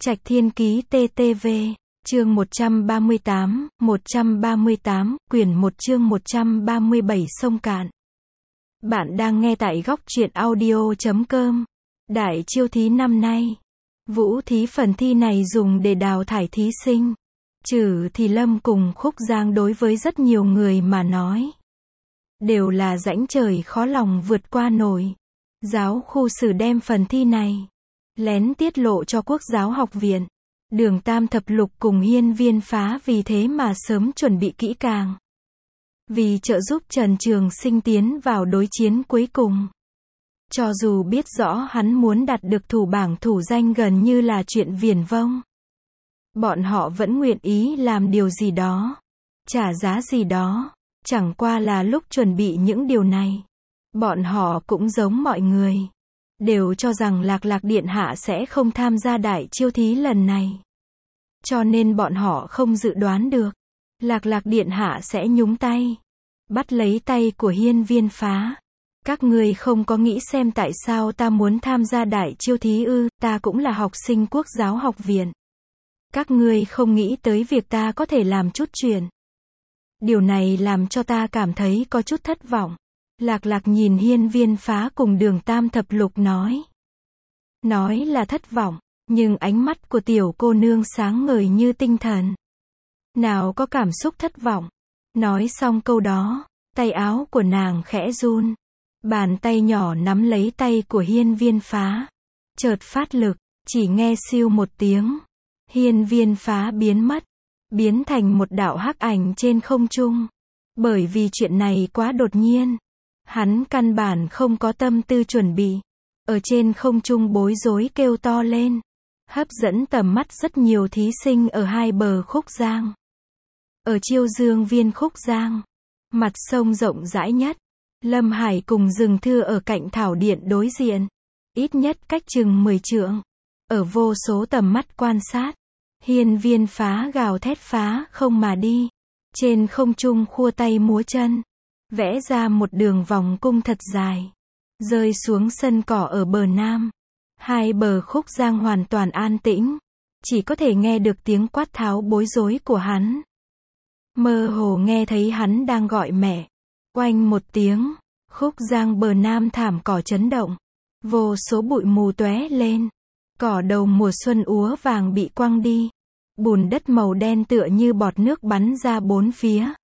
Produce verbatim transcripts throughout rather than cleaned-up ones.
Trạch Thiên Ký tê tê vê, chương một trăm ba mươi tám, một trăm ba mươi tám, quyển một chương một trăm ba mươi bảy sông cạn. Bạn đang nghe tại góc truyện audio chấm com. Đại chiêu thí năm nay, vũ thí phần thi này dùng để đào thải thí sinh. Trừ thì Lâm cùng Khúc Giang đối với rất nhiều người mà nói, đều là rãnh trời khó lòng vượt qua nổi. Giáo khu sử đem phần thi này lén tiết lộ cho Quốc giáo học viện. Đường Tam Thập Lục cùng Hiên Viên Phá vì thế mà sớm chuẩn bị kỹ càng, vì trợ giúp Trần Trường Sinh tiến vào đối chiến cuối cùng. Cho dù biết rõ hắn muốn đạt được thủ bảng thủ danh gần như là chuyện viển vông, bọn họ vẫn nguyện ý làm điều gì đó, trả giá gì đó. Chẳng qua là lúc chuẩn bị những điều này, bọn họ cũng giống mọi người, đều cho rằng Lạc Lạc Điện Hạ sẽ không tham gia đại chiêu thí lần này. Cho nên bọn họ không dự đoán được Lạc Lạc Điện Hạ sẽ nhúng tay, bắt lấy tay của Hiên Viên Phá. Các ngươi không có nghĩ xem tại sao ta muốn tham gia đại chiêu thí ư? Ta cũng là học sinh Quốc giáo học viện. Các ngươi không nghĩ tới việc ta có thể làm chút chuyện. Điều này làm cho ta cảm thấy có chút thất vọng. Lạc Lạc nhìn Hiên Viên Phá cùng Đường Tam Thập Lục nói. Nói là thất vọng, nhưng ánh mắt của tiểu cô nương sáng ngời như tinh thần. Nào có cảm xúc thất vọng. Nói xong câu đó, tay áo của nàng khẽ run. Bàn tay nhỏ nắm lấy tay của Hiên Viên Phá. Chợt phát lực, chỉ nghe siêu một tiếng. Hiên Viên Phá biến mất, biến thành một đạo hắc ảnh trên không trung. Bởi vì chuyện này quá đột nhiên, hắn căn bản không có tâm tư chuẩn bị. Ở trên không trung bối rối kêu to lên, hấp dẫn tầm mắt rất nhiều thí sinh ở hai bờ Khúc Giang. Ở Chiêu Dương Viên Khúc Giang, mặt sông rộng rãi nhất, Lâm Hải cùng Dừng Thư ở cạnh thảo điện đối diện, ít nhất cách chừng mười trượng. Ở vô số tầm mắt quan sát, Hiên Viên Phá gào thét phá không mà đi, trên không trung khua tay múa chân, vẽ ra một đường vòng cung thật dài, rơi xuống sân cỏ ở bờ nam. Hai bờ Khúc Giang hoàn toàn an tĩnh, chỉ có thể nghe được tiếng quát tháo bối rối của hắn. Mơ hồ nghe thấy hắn đang gọi mẹ. Oanh một tiếng, Khúc Giang bờ nam thảm cỏ chấn động, vô số bụi mù tóe lên, cỏ đầu mùa xuân úa vàng bị quăng đi, bùn đất màu đen tựa như bọt nước bắn ra bốn phía.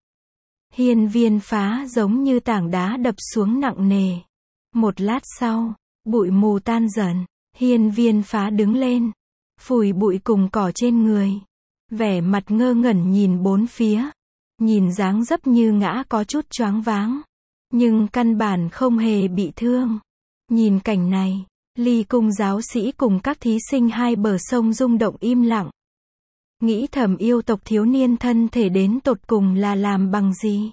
Hiên Viên Phá giống như tảng đá đập xuống nặng nề. Một lát sau, bụi mù tan dần, Hiên Viên Phá đứng lên, phủi bụi cùng cỏ trên người, vẻ mặt ngơ ngẩn nhìn bốn phía, nhìn dáng dấp như ngã có chút choáng váng, nhưng căn bản không hề bị thương. Nhìn cảnh này, Ly Cung giáo sĩ cùng các thí sinh hai bờ sông rung động im lặng. Nghĩ thầm yêu tộc thiếu niên thân thể đến tột cùng là làm bằng gì?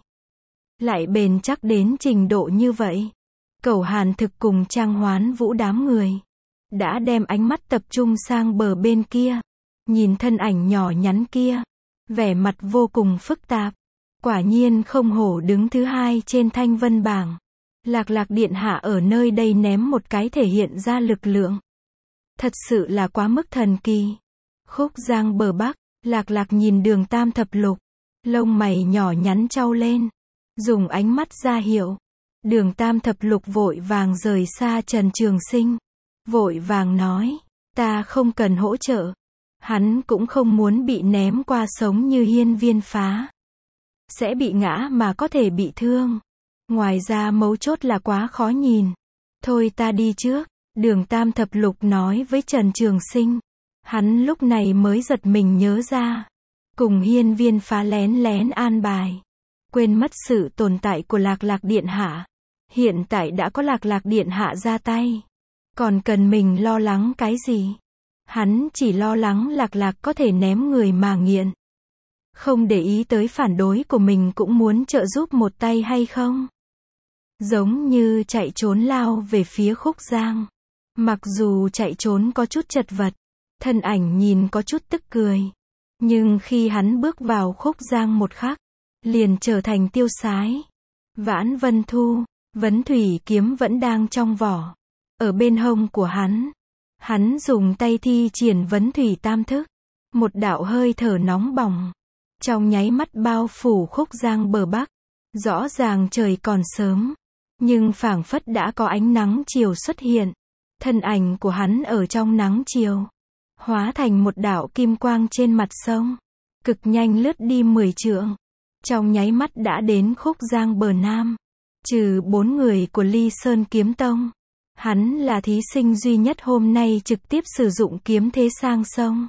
Lại bền chắc đến trình độ như vậy. Cẩu Hàn Thực cùng Trang Hoán Vũ đám người đã đem ánh mắt tập trung sang bờ bên kia, nhìn thân ảnh nhỏ nhắn kia, vẻ mặt vô cùng phức tạp. Quả nhiên không hổ đứng thứ hai trên thanh vân bảng. Lạc Lạc Điện Hạ ở nơi đây ném một cái thể hiện ra lực lượng, thật sự là quá mức thần kỳ. Khúc Giang bờ bắc, Lạc Lạc nhìn Đường Tam Thập Lục, lông mày nhỏ nhắn chau lên, dùng ánh mắt ra hiệu. Đường Tam Thập Lục vội vàng rời xa Trần Trường Sinh, vội vàng nói, ta không cần hỗ trợ. Hắn cũng không muốn bị ném qua sống như Hiên Viên Phá, sẽ bị ngã mà có thể bị thương. Ngoài ra mấu chốt là quá khó nhìn. Thôi ta đi trước, Đường Tam Thập Lục nói với Trần Trường Sinh. Hắn lúc này mới giật mình nhớ ra, cùng Hiên Viên Phá lén lén an bài, quên mất sự tồn tại của Lạc Lạc Điện Hạ. Hiện tại đã có Lạc Lạc Điện Hạ ra tay, còn cần mình lo lắng cái gì? Hắn chỉ lo lắng Lạc Lạc có thể ném người mà nghiện, không để ý tới phản đối của mình cũng muốn trợ giúp một tay hay không? Giống như chạy trốn lao về phía Khúc Giang. Mặc dù chạy trốn có chút chật vật, thân ảnh nhìn có chút tức cười, nhưng khi hắn bước vào Khúc Giang một khắc, liền trở thành tiêu sái. Vãn Vân Thu, Vấn Thủy kiếm vẫn đang trong vỏ, ở bên hông của hắn. Hắn dùng tay thi triển vấn thủy tam thức. Một đạo hơi thở nóng bỏng. Trong nháy mắt bao phủ khúc giang bờ Bắc. Rõ ràng trời còn sớm. Nhưng phảng phất đã có ánh nắng chiều xuất hiện. Thân ảnh của hắn ở trong nắng chiều. Hóa thành một đạo kim quang trên mặt sông. Cực nhanh lướt đi mười trượng. Trong nháy mắt đã đến khúc giang bờ Nam. Trừ bốn người của Ly Sơn Kiếm Tông. Hắn là thí sinh duy nhất hôm nay trực tiếp sử dụng kiếm thế sang sông.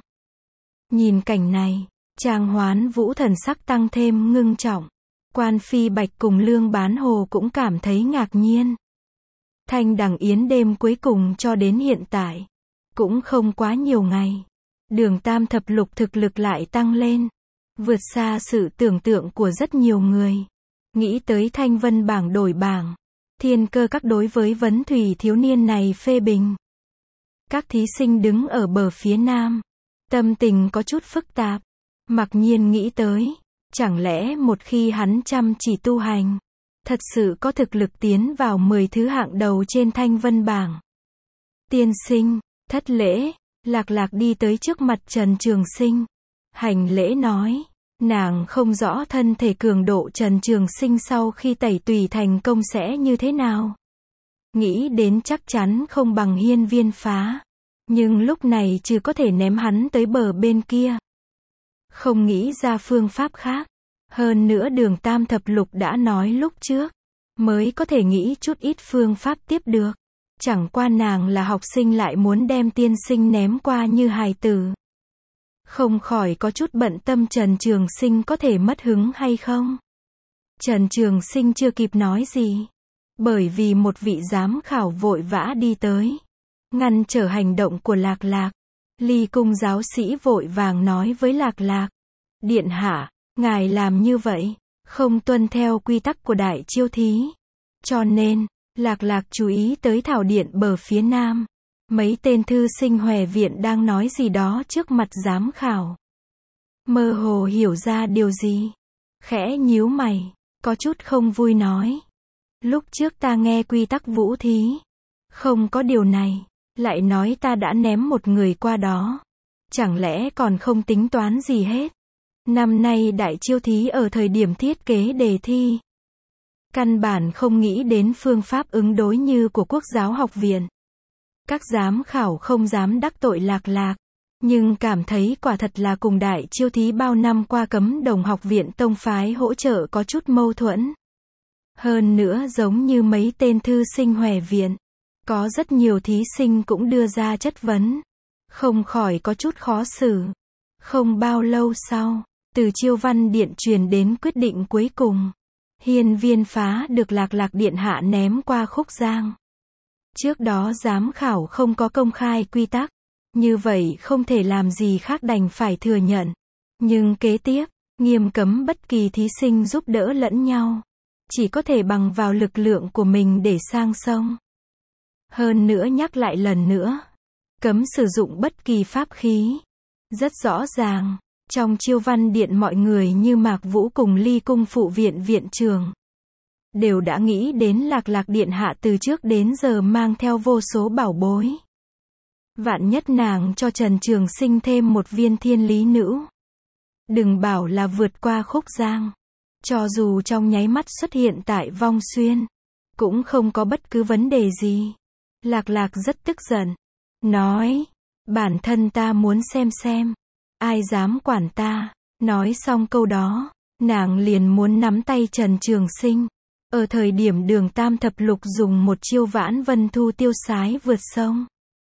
Nhìn cảnh này, Trang Hoán Vũ thần sắc tăng thêm ngưng trọng. Quan Phi Bạch cùng Lương Bán Hồ cũng cảm thấy ngạc nhiên. Thanh Đằng Yến đêm cuối cùng cho đến hiện tại. Cũng không quá nhiều ngày. Đường Tam Thập Lục thực lực lại tăng lên. Vượt xa sự tưởng tượng của rất nhiều người. Nghĩ tới Thanh Vân bảng đổi bảng. Thiên Cơ Các đối với vấn thủy thiếu niên này phê bình. Các thí sinh đứng ở bờ phía Nam. Tâm tình có chút phức tạp. Mặc nhiên nghĩ tới. Chẳng lẽ một khi hắn chăm chỉ tu hành. Thật sự có thực lực tiến vào mười thứ hạng đầu trên Thanh Vân bảng. Tiên sinh, thất lễ. Lạc Lạc đi tới trước mặt Trần Trường Sinh. Hành lễ nói. Nàng không rõ thân thể cường độ Trần Trường Sinh sau khi tẩy tùy thành công sẽ như thế nào. Nghĩ đến chắc chắn không bằng Hiên Viên Phá. Nhưng lúc này chỉ có thể ném hắn tới bờ bên kia. Không nghĩ ra phương pháp khác. Hơn nữa Đường Tam Thập Lục đã nói lúc trước. Mới có thể nghĩ chút ít phương pháp tiếp được. Chẳng qua nàng là học sinh lại muốn đem tiên sinh ném qua như hài tử. Không khỏi có chút bận tâm Trần Trường Sinh có thể mất hứng hay không. Trần Trường Sinh chưa kịp nói gì. Bởi vì một vị giám khảo vội vã đi tới. Ngăn trở hành động của Lạc Lạc. Ly Cung giáo sĩ vội vàng nói với Lạc Lạc. Điện hạ, ngài làm như vậy, không tuân theo quy tắc của đại chiêu thí. Cho nên, Lạc Lạc chú ý tới thảo điện bờ phía Nam. Mấy tên thư sinh Hòe viện đang nói gì đó trước mặt giám khảo. Mơ hồ hiểu ra điều gì. Khẽ nhíu mày, có chút không vui nói. Lúc trước ta nghe quy tắc vũ thí. Không có điều này, lại nói ta đã ném một người qua đó. Chẳng lẽ còn không tính toán gì hết. Năm nay đại chiêu thí ở thời điểm thiết kế đề thi. Căn bản không nghĩ đến phương pháp ứng đối như của Quốc giáo học viện. Các giám khảo không dám đắc tội Lạc Lạc. Nhưng cảm thấy quả thật là cùng đại chiêu thí bao năm qua cấm đồng học viện tông phái hỗ trợ có chút mâu thuẫn. Hơn nữa giống như mấy tên thư sinh Hòe viện. Có rất nhiều thí sinh cũng đưa ra chất vấn. Không khỏi có chút khó xử. Không bao lâu sau, từ Chiêu Văn Điện truyền đến quyết định cuối cùng. Hiên Viên Phá được Lạc Lạc điện hạ ném qua khúc giang. Trước đó giám khảo không có công khai quy tắc. Như vậy không thể làm gì khác đành phải thừa nhận. Nhưng kế tiếp, nghiêm cấm bất kỳ thí sinh giúp đỡ lẫn nhau. Chỉ có thể bằng vào lực lượng của mình để sang sông. Hơn nữa nhắc lại lần nữa. Cấm sử dụng bất kỳ pháp khí. Rất rõ ràng. Trong Chiêu Văn Điện mọi người như Mạc Vũ cùng Ly Cung phụ viện viện trường. Đều đã nghĩ đến Lạc Lạc điện hạ từ trước đến giờ mang theo vô số bảo bối. Vạn nhất nàng cho Trần Trường Sinh thêm một viên thiên lý nữ. Đừng bảo là vượt qua khúc giang. Cho dù trong nháy mắt xuất hiện tại Vong Xuyên. Cũng không có bất cứ vấn đề gì. Lạc Lạc rất tức giận. Nói. Bản thân ta muốn xem xem. Ai dám quản ta. Nói xong câu đó. Nàng liền muốn nắm tay Trần Trường Sinh. Ở thời điểm Đường Tam Thập Lục dùng một chiêu Vãn Vân Thu tiêu sái vượt sông.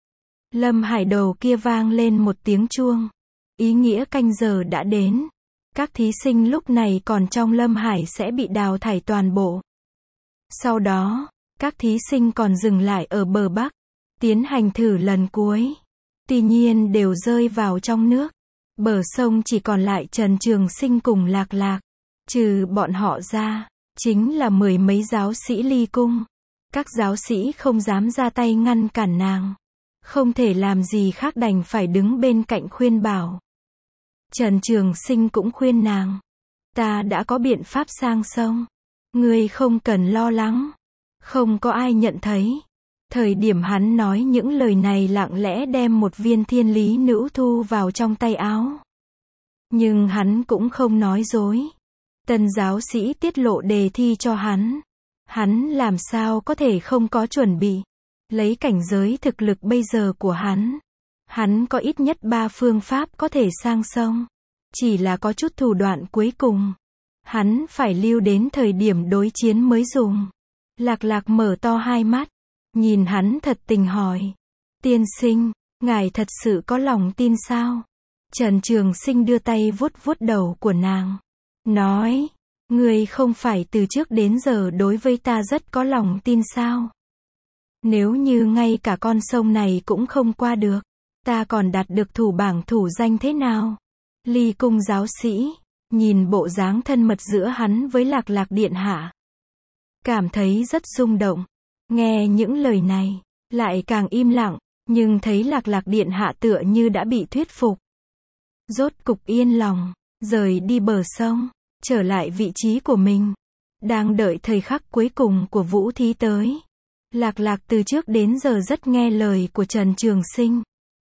Lâm Hải đầu kia vang lên một tiếng chuông. Ý nghĩa canh giờ đã đến. Các thí sinh lúc này còn trong Lâm Hải sẽ bị đào thải toàn bộ. Sau đó, các thí sinh còn dừng lại ở bờ Bắc. Tiến hành thử lần cuối. Tuy nhiên đều rơi vào trong nước. Bờ sông chỉ còn lại Trần Trường Sinh cùng Lạc Lạc. Trừ bọn họ ra. Chính là mười mấy giáo sĩ Ly Cung. Các giáo sĩ không dám ra tay ngăn cản nàng. Không thể làm gì khác đành phải đứng bên cạnh khuyên bảo. Trần Trường Sinh cũng khuyên nàng. Ta đã có biện pháp sang sông. Ngươi không cần lo lắng. Không có ai nhận thấy. Thời điểm hắn nói những lời này lặng lẽ đem một viên thiên lý nữ thu vào trong tay áo. Nhưng hắn cũng không nói dối. Tân giáo sĩ tiết lộ đề thi cho hắn. Hắn làm sao có thể không có chuẩn bị. Lấy cảnh giới thực lực bây giờ của hắn. Hắn có ít nhất ba phương pháp có thể sang sông. Chỉ là có chút thủ đoạn cuối cùng. Hắn phải lưu đến thời điểm đối chiến mới dùng. Lạc Lạc mở to hai mắt. Nhìn hắn thật tình hỏi. Tiên sinh, ngài thật sự có lòng tin sao? Trần Trường Sinh đưa tay vuốt vuốt đầu của nàng. Nói, ngươi không phải từ trước đến giờ đối với ta rất có lòng tin sao? Nếu như ngay cả con sông này cũng không qua được, ta còn đạt được thủ bảng thủ danh thế nào? Ly Cung giáo sĩ, nhìn bộ dáng thân mật giữa hắn với Lạc Lạc điện hạ. Cảm thấy rất rung động. Nghe những lời này, lại càng im lặng, nhưng thấy Lạc Lạc điện hạ tựa như đã bị thuyết phục. Rốt cục yên lòng, rời đi bờ sông, trở lại vị trí của mình. Đang đợi thời khắc cuối cùng của vũ thí tới. Lạc Lạc từ trước đến giờ rất nghe lời của Trần Trường Sinh.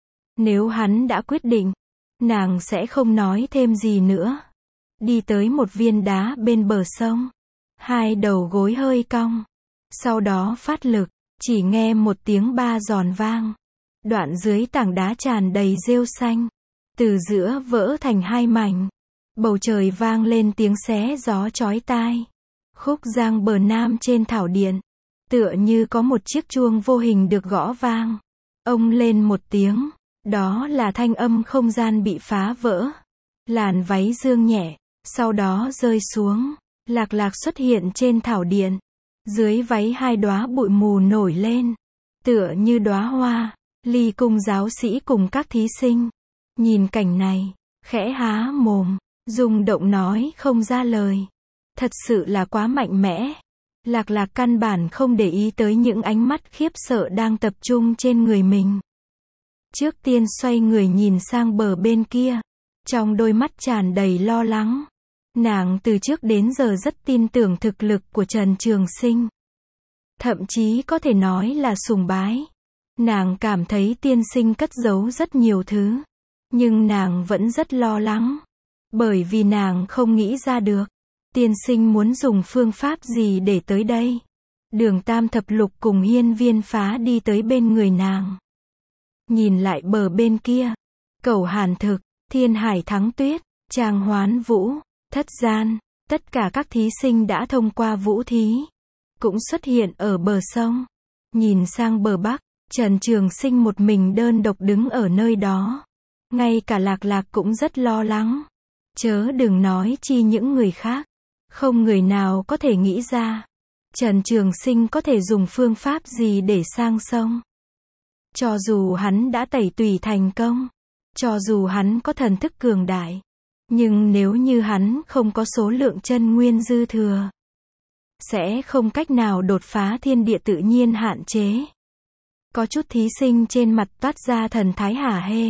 Nếu hắn đã quyết định, nàng sẽ không nói thêm gì nữa. Đi tới một viên đá bên bờ sông. Hai đầu gối hơi cong. Sau đó phát lực, chỉ nghe một tiếng ba giòn vang. Đoạn dưới tảng đá tràn đầy rêu xanh. Từ giữa vỡ thành hai mảnh. Bầu trời vang lên tiếng xé gió chói tai. Khúc giang bờ nam trên thảo điện. Tựa như có một chiếc chuông vô hình được gõ vang. Ông lên một tiếng. Đó là thanh âm không gian bị phá vỡ. Làn váy dương nhẹ. Sau đó rơi xuống. Lạc Lạc xuất hiện trên thảo điện. Dưới váy hai đóa bụi mù nổi lên. Tựa như đóa hoa. Ly Cung giáo sĩ cùng các thí sinh. Nhìn cảnh này. Khẽ há mồm. Rung động nói không ra lời. Thật sự là quá mạnh mẽ. Lạc Lạc căn bản không để ý tới những ánh mắt khiếp sợ đang tập trung trên người mình. Trước tiên xoay người nhìn sang bờ bên kia. Trong đôi mắt tràn đầy lo lắng. Nàng từ trước đến giờ rất tin tưởng thực lực của Trần Trường Sinh. Thậm chí có thể nói là sùng bái. Nàng cảm thấy tiên sinh cất giấu rất nhiều thứ. Nhưng nàng vẫn rất lo lắng. Bởi vì nàng không nghĩ ra được. Tiên sinh muốn dùng phương pháp gì để tới đây. Đường Tam Thập Lục cùng Hiên Viên Phá đi tới bên người nàng. Nhìn lại bờ bên kia. Cẩu Hàn Thực, Thiên Hải Thắng Tuyết, Trang Hoán Vũ, Thất Gian. Tất cả các thí sinh đã thông qua vũ thí. Cũng xuất hiện ở bờ sông. Nhìn sang bờ bắc. Trần Trường Sinh một mình đơn độc đứng ở nơi đó. Ngay cả Lạc Lạc cũng rất lo lắng. Chớ đừng nói chi những người khác. Không người nào có thể nghĩ ra. Trần Trường Sinh có thể dùng phương pháp gì để sang sông. Cho dù hắn đã tẩy tùy thành công. Cho dù hắn có thần thức cường đại. Nhưng nếu như hắn không có số lượng chân nguyên dư thừa. Sẽ không cách nào đột phá thiên địa tự nhiên hạn chế. Có chút thí sinh trên mặt toát ra thần thái hả hê.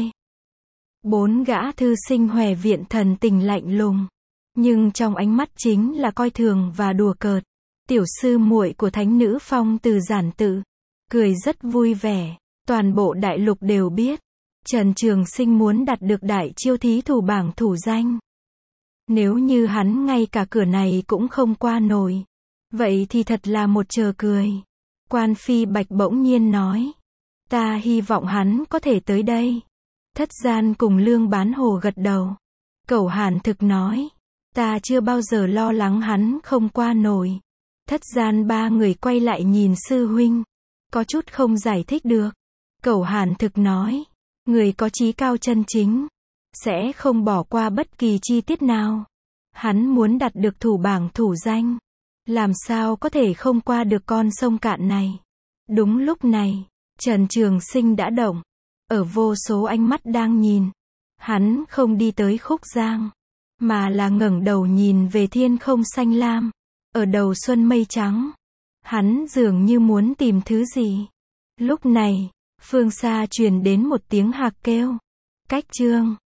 Bốn gã thư sinh Hòe Viện thần tình lạnh lùng. Nhưng trong ánh mắt chính là coi thường và đùa cợt. Tiểu sư muội của thánh nữ Phong Từ Giản Tự. Cười rất vui vẻ. Toàn bộ đại lục đều biết. Trần Trường Sinh muốn đạt được đại chiêu thí thủ bảng thủ danh. Nếu như hắn ngay cả cửa này cũng không qua nổi. Vậy thì thật là một trò cười. Quan Phi Bạch bỗng nhiên nói. Ta hy vọng hắn có thể tới đây. Thất Gian cùng Lương Bán Hồ gật đầu. Cẩu Hàn Thực nói. Ta chưa bao giờ lo lắng hắn không qua nổi. Thất Gian ba người quay lại nhìn sư huynh. Có chút không giải thích được. Cẩu Hàn Thực nói. Người có chí cao chân chính. Sẽ không bỏ qua bất kỳ chi tiết nào. Hắn muốn đạt được thủ bảng thủ danh. Làm sao có thể không qua được con sông cạn này. Đúng lúc này. Trần Trường Sinh đã động. Ở vô số ánh mắt đang nhìn. Hắn không đi tới khúc giang. Mà là ngẩng đầu nhìn về thiên không xanh lam. Ở đầu xuân mây trắng. Hắn dường như muốn tìm thứ gì. Lúc này, phương xa truyền đến một tiếng hạc kêu. Cách chương.